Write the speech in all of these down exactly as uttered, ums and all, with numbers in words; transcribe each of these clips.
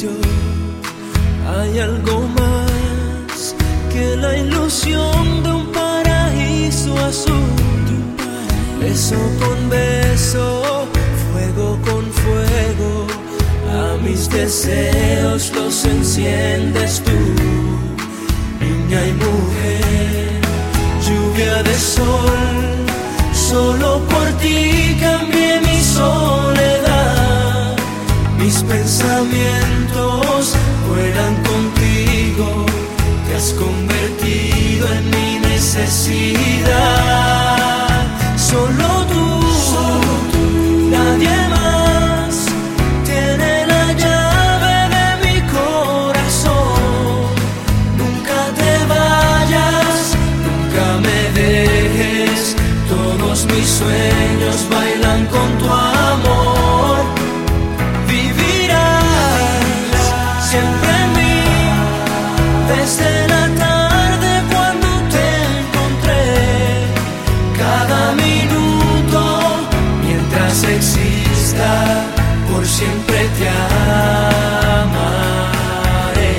yo. Hay algo más que la ilusión de un paraíso azul. Beso con beso, fuego con fuego, a mis deseos los enciendes tú. Niña y mujer, lluvia de sol, solo por ti cambié mi soledad. Mis pensamientos vuelan contigo, te has convertido en mi necesidad. Solo tú, solo tú, nadie más tiene la llave de mi corazón. Nunca te vayas, nunca me dejes, todos mis sueños bailan con tu amor. Vivirás siempre en mí, desde la tarde cuando te encontré. Cada minuto, mientras exista, por siempre te amaré.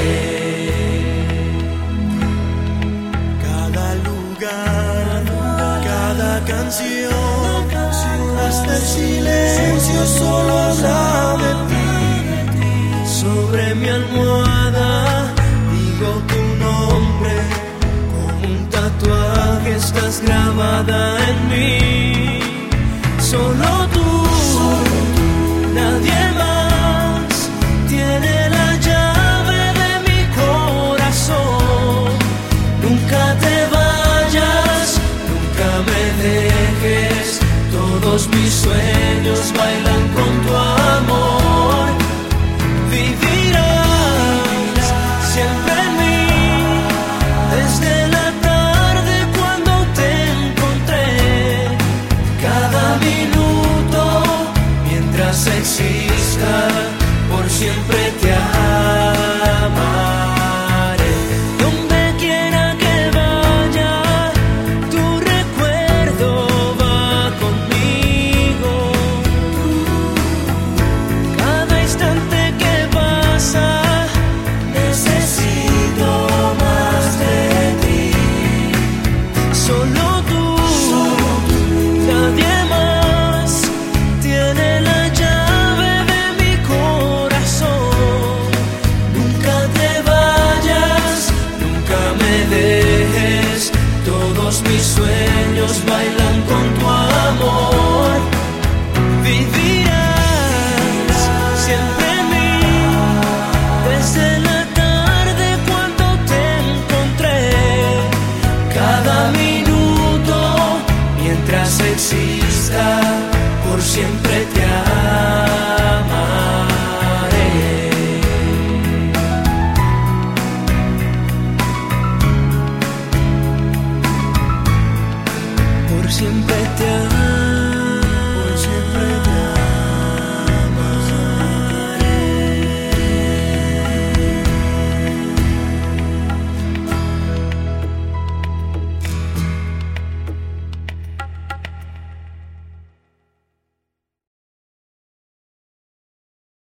Cada lugar, cada canción, hasta el silencio solo habla de ti. Sobre mi almohada digo tu nombre, como un tatuaje estás grabada en mí. Solo tú, solo tú, nadie más tiene la llave de mi corazón. Nunca te vayas, nunca me dejes, todos mis sueños bailan con tu amor. Vivirás siempre en mí, desde la tarde cuando te encontré. Cada minuto, mientras exista, por siempre te amaré.